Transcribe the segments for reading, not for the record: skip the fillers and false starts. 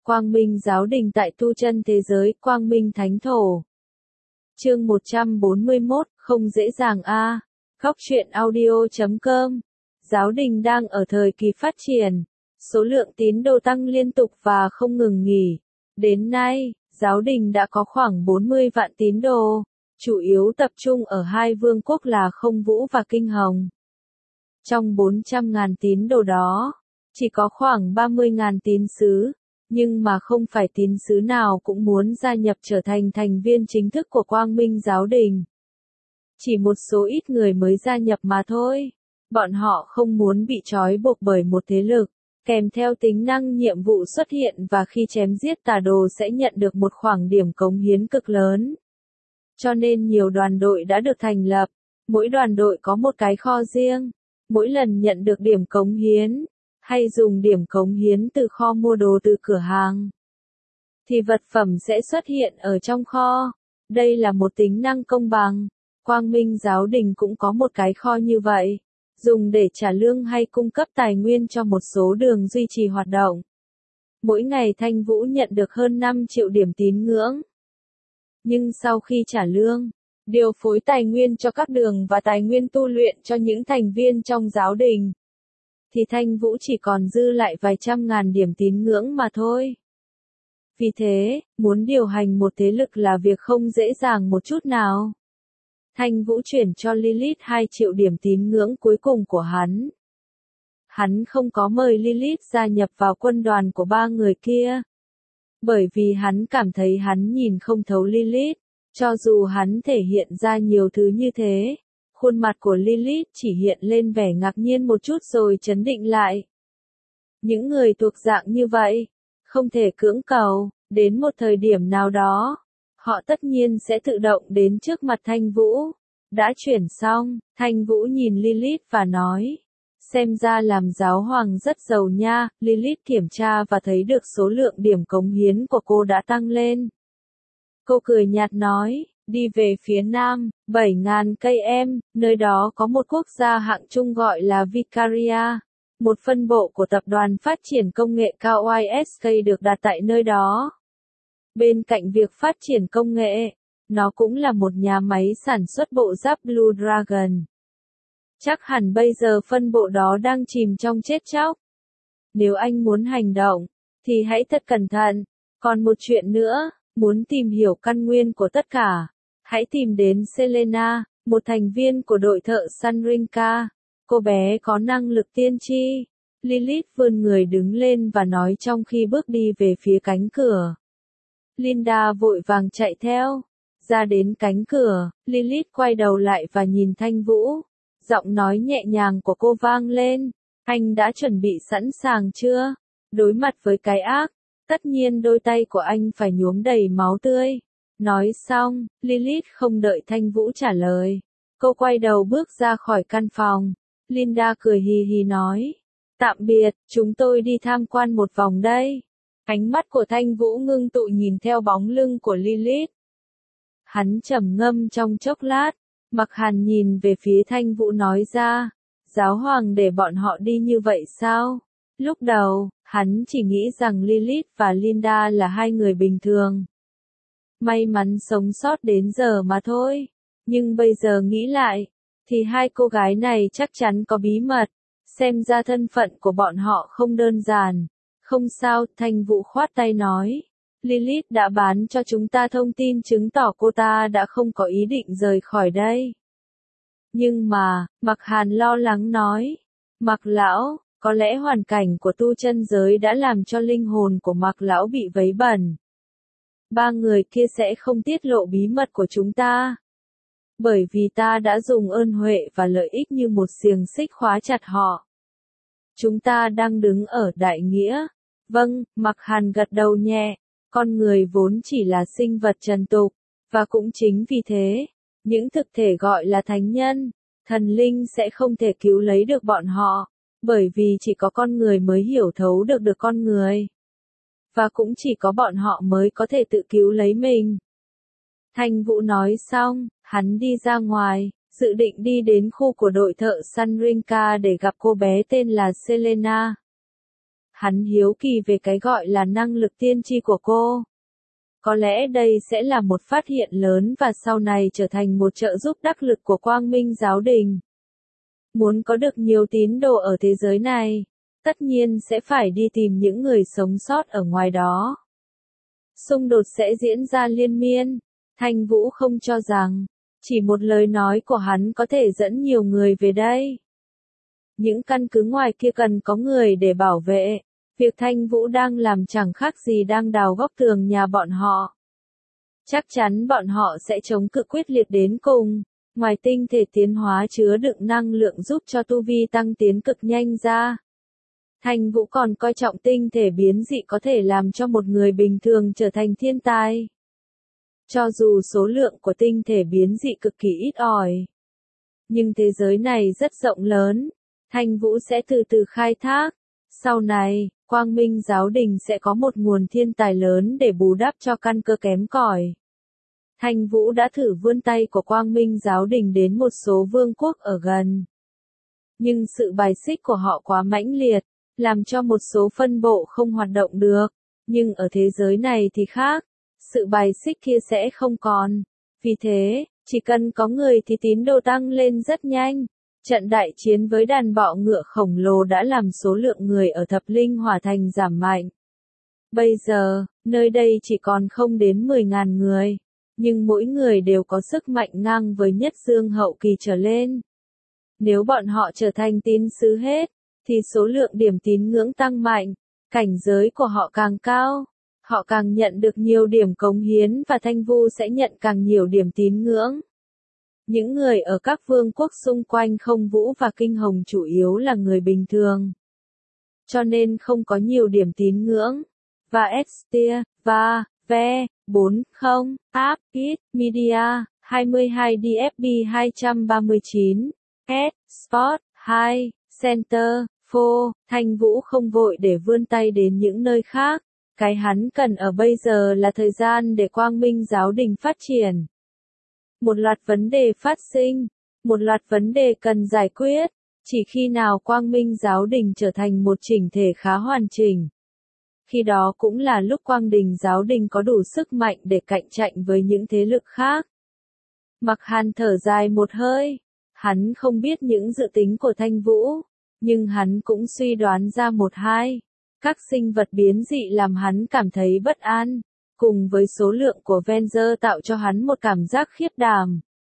Quang Minh giáo đình tại tu chân thế giới, Quang Minh thánh thổ. Chương 141, không dễ dàng a. Góc truyện audio.com. Giáo đình đang ở thời kỳ phát triển, số lượng tín đồ tăng liên tục và không ngừng nghỉ. Đến nay, giáo đình đã có khoảng 40 vạn tín đồ, chủ yếu tập trung ở hai vương quốc là Không Vũ và Kinh Hồng. Trong 400.000 tín đồ đó, chỉ có khoảng 30.000 tín sứ, nhưng mà không phải tín sứ nào cũng muốn gia nhập trở thành thành viên chính thức của Quang Minh giáo đình. Chỉ một số ít người mới gia nhập mà thôi. Bọn họ không muốn bị trói buộc bởi một thế lực, kèm theo tính năng nhiệm vụ xuất hiện và khi chém giết tà đồ sẽ nhận được một khoản điểm cống hiến cực lớn. Cho nên nhiều đoàn đội đã được thành lập, mỗi đoàn đội có một cái kho riêng, mỗi lần nhận được điểm cống hiến, hay dùng điểm cống hiến từ kho mua đồ từ cửa hàng, thì vật phẩm sẽ xuất hiện ở trong kho. Đây là một tính năng công bằng. Quang Minh giáo đình cũng có một cái kho như vậy, dùng để trả lương hay cung cấp tài nguyên cho một số đường duy trì hoạt động. Mỗi ngày Thanh Vũ nhận được hơn 5 triệu điểm tín ngưỡng. Nhưng sau khi trả lương, điều phối tài nguyên cho các đường và tài nguyên tu luyện cho những thành viên trong giáo đình, thì Thanh Vũ chỉ còn dư lại vài trăm ngàn điểm tín ngưỡng mà thôi. Vì thế, muốn điều hành một thế lực là việc không dễ dàng một chút nào. Thanh Vũ chuyển cho Lilith 2 triệu điểm tín ngưỡng cuối cùng của hắn. Hắn không có mời Lilith gia nhập vào quân đoàn của ba người kia, bởi vì hắn cảm thấy hắn nhìn không thấu Lilith, cho dù hắn thể hiện ra nhiều thứ như thế. Khuôn mặt của Lilith chỉ hiện lên vẻ ngạc nhiên một chút rồi trấn định lại. Những người thuộc dạng như vậy, không thể cưỡng cầu, đến một thời điểm nào đó, họ tất nhiên sẽ tự động đến trước mặt Thanh Vũ. Đã chuyển xong, Thanh Vũ nhìn Lilith và nói, xem ra làm giáo hoàng rất giàu nha. Lilith kiểm tra và thấy được số lượng điểm cống hiến của cô đã tăng lên. Cô cười nhạt nói, đi về phía nam, 7.000 cây em, nơi đó có một quốc gia hạng trung gọi là Vicaria. Một phân bộ của tập đoàn phát triển công nghệ cao YSK được đặt tại nơi đó. Bên cạnh việc phát triển công nghệ, nó cũng là một nhà máy sản xuất bộ giáp Blue Dragon. Chắc hẳn bây giờ phân bộ đó đang chìm trong chết chóc. Nếu anh muốn hành động, thì hãy thật cẩn thận. Còn một chuyện nữa, muốn tìm hiểu căn nguyên của tất cả, hãy tìm đến Selena, một thành viên của đội thợ săn Rinka. Cô bé có năng lực tiên tri. Lilith vươn người đứng lên và nói trong khi bước đi về phía cánh cửa. Linda vội vàng chạy theo. Ra đến cánh cửa, Lilith quay đầu lại và nhìn Thanh Vũ. Giọng nói nhẹ nhàng của cô vang lên. Anh đã chuẩn bị sẵn sàng chưa? Đối mặt với cái ác, tất nhiên đôi tay của anh phải nhuốm đầy máu tươi. Nói xong, Lilith không đợi Thanh Vũ trả lời. Cô quay đầu bước ra khỏi căn phòng. Linda cười hì hì nói. Tạm biệt, chúng tôi đi tham quan một vòng đây. Ánh mắt của Thanh Vũ ngưng tụ nhìn theo bóng lưng của Lilith. Hắn trầm ngâm trong chốc lát. Mặc Hàn nhìn về phía Thanh Vũ nói ra. Giáo hoàng để bọn họ đi như vậy sao? Lúc đầu, hắn chỉ nghĩ rằng Lilith và Linda là hai người bình thường. May mắn sống sót đến giờ mà thôi. Nhưng bây giờ nghĩ lại, thì hai cô gái này chắc chắn có bí mật. Xem ra thân phận của bọn họ không đơn giản. Không sao, Thanh Vũ khoát tay nói. Lilith đã bán cho chúng ta thông tin chứng tỏ cô ta đã không có ý định rời khỏi đây. Nhưng mà, Mặc Hàn lo lắng nói. Mặc lão, có lẽ hoàn cảnh của tu chân giới đã làm cho linh hồn của Mặc lão bị vấy bẩn. Ba người kia sẽ không tiết lộ bí mật của chúng ta. Bởi vì ta đã dùng ơn huệ và lợi ích như một xiềng xích khóa chặt họ. Chúng ta đang đứng ở đại nghĩa. Vâng, Mặc Hàn gật đầu nhẹ. Con người vốn chỉ là sinh vật trần tục. Và cũng chính vì thế, những thực thể gọi là thánh nhân, thần linh sẽ không thể cứu lấy được bọn họ. Bởi vì chỉ có con người mới hiểu thấu được con người. Và cũng chỉ có bọn họ mới có thể tự cứu lấy mình. Thanh Vũ nói xong, hắn đi ra ngoài, dự định đi đến khu của đội thợ săn Rinka để gặp cô bé tên là Selena. Hắn hiếu kỳ về cái gọi là năng lực tiên tri của cô. Có lẽ đây sẽ là một phát hiện lớn và sau này trở thành một trợ giúp đắc lực của Quang Minh Giáo đình. Muốn có được nhiều tín đồ ở thế giới này, tất nhiên sẽ phải đi tìm những người sống sót ở ngoài đó. Xung đột sẽ diễn ra liên miên. Thanh Vũ không cho rằng, chỉ một lời nói của hắn có thể dẫn nhiều người về đây. Những căn cứ ngoài kia cần có người để bảo vệ. Việc Thanh Vũ đang làm chẳng khác gì đang đào góc tường nhà bọn họ. Chắc chắn bọn họ sẽ chống cự quyết liệt đến cùng. Ngoài tinh thể tiến hóa chứa đựng năng lượng giúp cho tu vi tăng tiến cực nhanh ra. Thanh Vũ còn coi trọng tinh thể biến dị có thể làm cho một người bình thường trở thành thiên tài. Cho dù số lượng của tinh thể biến dị cực kỳ ít ỏi. Nhưng thế giới này rất rộng lớn. Thanh Vũ sẽ từ từ khai thác. Sau này, Quang Minh Giáo đình sẽ có một nguồn thiên tài lớn để bù đắp cho căn cơ kém cỏi. Thanh Vũ đã thử vươn tay của Quang Minh Giáo đình đến một số vương quốc ở gần. Nhưng sự bài xích của họ quá mãnh liệt, làm cho một số phân bộ không hoạt động được. Nhưng ở thế giới này thì khác, sự bài xích kia sẽ không còn. Vì thế, chỉ cần có người thì tín đồ tăng lên rất nhanh. Trận đại chiến với đàn bọ ngựa khổng lồ đã làm số lượng người ở Thập Linh Hỏa Thành giảm mạnh. Bây giờ, nơi đây chỉ còn không đến 10.000 người. Nhưng mỗi người đều có sức mạnh ngang với Nhất Dương hậu kỳ trở lên. Nếu bọn họ trở thành tín sứ hết, thì số lượng điểm tín ngưỡng tăng mạnh, cảnh giới của họ càng cao, họ càng nhận được nhiều điểm cống hiến và Thanh Vũ sẽ nhận càng nhiều điểm tín ngưỡng. Những người ở các vương quốc xung quanh Không Vũ và Kinh Hồng chủ yếu là người bình thường. Cho nên không có nhiều điểm tín ngưỡng. Và Estia, và, Ve, 40, App, Kit, Media, 22 DFB 239, S, Sport, 2, Center, Phô, Thanh Vũ không vội để vươn tay đến những nơi khác. Cái hắn cần ở bây giờ là thời gian để Quang Minh Giáo đình phát triển. Một loạt vấn đề phát sinh, một loạt vấn đề cần giải quyết, chỉ khi nào Quang Minh Giáo đình trở thành một chỉnh thể khá hoàn chỉnh. Khi đó cũng là lúc Quang Đình Giáo đình có đủ sức mạnh để cạnh tranh với những thế lực khác. Mặc Hàn thở dài một hơi, hắn không biết những dự tính của Thanh Vũ, nhưng hắn cũng suy đoán ra một hai. Các sinh vật biến dị làm hắn cảm thấy bất an, cùng với số lượng của Venger tạo cho hắn một cảm giác khiếp đảm.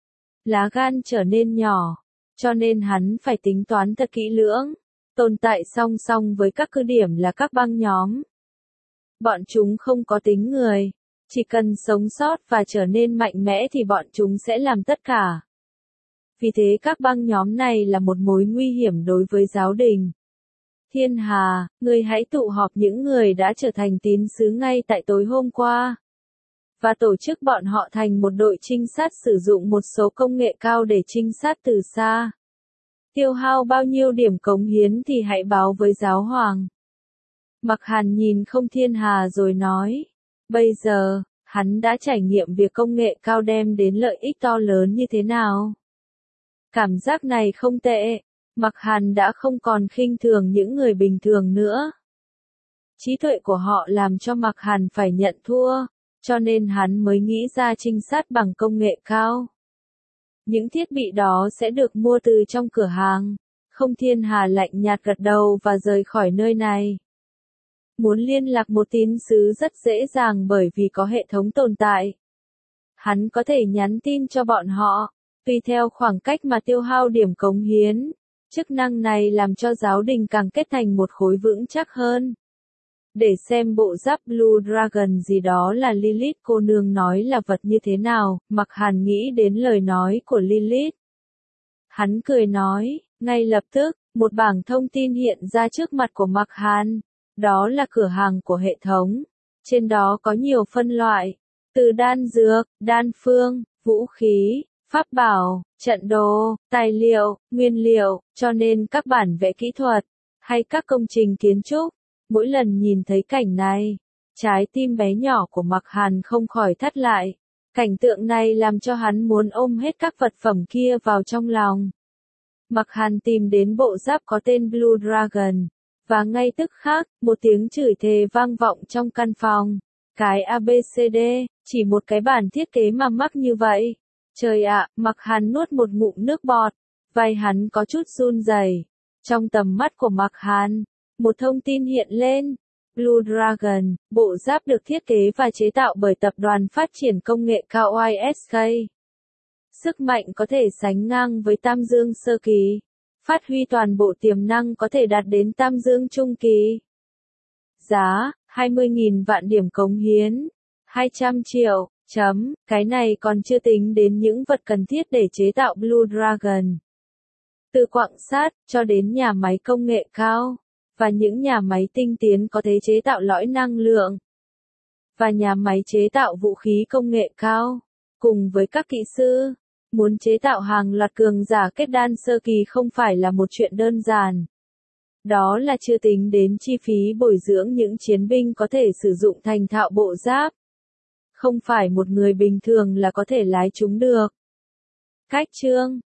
Lá gan trở nên nhỏ, cho nên hắn phải tính toán thật kỹ lưỡng, tồn tại song song với các cứ điểm là các băng nhóm. Bọn chúng không có tính người, chỉ cần sống sót và trở nên mạnh mẽ thì bọn chúng sẽ làm tất cả. Vì thế các băng nhóm này là một mối nguy hiểm đối với giáo đình. Thiên Hà, ngươi hãy tụ họp những người đã trở thành tín sứ ngay tại tối hôm qua. Và tổ chức bọn họ thành một đội trinh sát sử dụng một số công nghệ cao để trinh sát từ xa. Tiêu hao bao nhiêu điểm cống hiến thì hãy báo với giáo hoàng. Mặc Hàn nhìn không Thiên Hà rồi nói. Bây giờ, hắn đã trải nghiệm việc công nghệ cao đem đến lợi ích to lớn như thế nào. Cảm giác này không tệ. Mặc Hàn đã không còn khinh thường những người bình thường nữa. Trí tuệ của họ làm cho Mặc Hàn phải nhận thua, cho nên hắn mới nghĩ ra trinh sát bằng công nghệ cao. Những thiết bị đó sẽ được mua từ trong cửa hàng. Không Thiên Hà lạnh nhạt gật đầu và rời khỏi nơi này. Muốn liên lạc một tín sứ rất dễ dàng bởi vì có hệ thống tồn tại. Hắn có thể nhắn tin cho bọn họ, tùy theo khoảng cách mà tiêu hao điểm cống hiến. Chức năng này làm cho giáo đình càng kết thành một khối vững chắc hơn. Để xem bộ giáp Blue Dragon gì đó là Lilith cô nương nói là vật như thế nào, Mặc Hàn nghĩ đến lời nói của Lilith. Hắn cười nói, ngay lập tức, một bảng thông tin hiện ra trước mặt của Mặc Hàn. Đó là cửa hàng của hệ thống. Trên đó có nhiều phân loại, từ đan dược, đan phương, vũ khí, pháp bảo, trận đồ, tài liệu, nguyên liệu, cho nên các bản vẽ kỹ thuật, hay các công trình kiến trúc. Mỗi lần nhìn thấy cảnh này, trái tim bé nhỏ của Mặc Hàn không khỏi thắt lại. Cảnh tượng này làm cho hắn muốn ôm hết các vật phẩm kia vào trong lòng. Mặc Hàn tìm đến bộ giáp có tên Blue Dragon, Và ngay tức khắc, một tiếng chửi thề vang vọng trong căn phòng. Cái ABCD, chỉ một cái bản thiết kế mà mắc như vậy. Trời ạ, Mạc Hàn nuốt một ngụm nước bọt, vai hắn có chút run rẩy. Trong tầm mắt của Mạc Hàn, một thông tin hiện lên. Blue Dragon, bộ giáp được thiết kế và chế tạo bởi tập đoàn phát triển công nghệ cao YSK. Sức mạnh có thể sánh ngang với Tam Dương sơ kỳ. Phát huy toàn bộ tiềm năng có thể đạt đến Tam Dương trung kỳ. Giá, 20.000 vạn điểm cống hiến. 200 triệu, cái này còn chưa tính đến những vật cần thiết để chế tạo Blue Dragon. Từ quặng sắt, cho đến nhà máy công nghệ cao, và những nhà máy tinh tiến có thể chế tạo lõi năng lượng, và nhà máy chế tạo vũ khí công nghệ cao, cùng với các kỹ sư. Muốn chế tạo hàng loạt cường giả kết đan sơ kỳ không phải là một chuyện đơn giản. Đó là chưa tính đến chi phí bồi dưỡng những chiến binh có thể sử dụng thành thạo bộ giáp. Không phải một người bình thường là có thể lái chúng được. Cách chương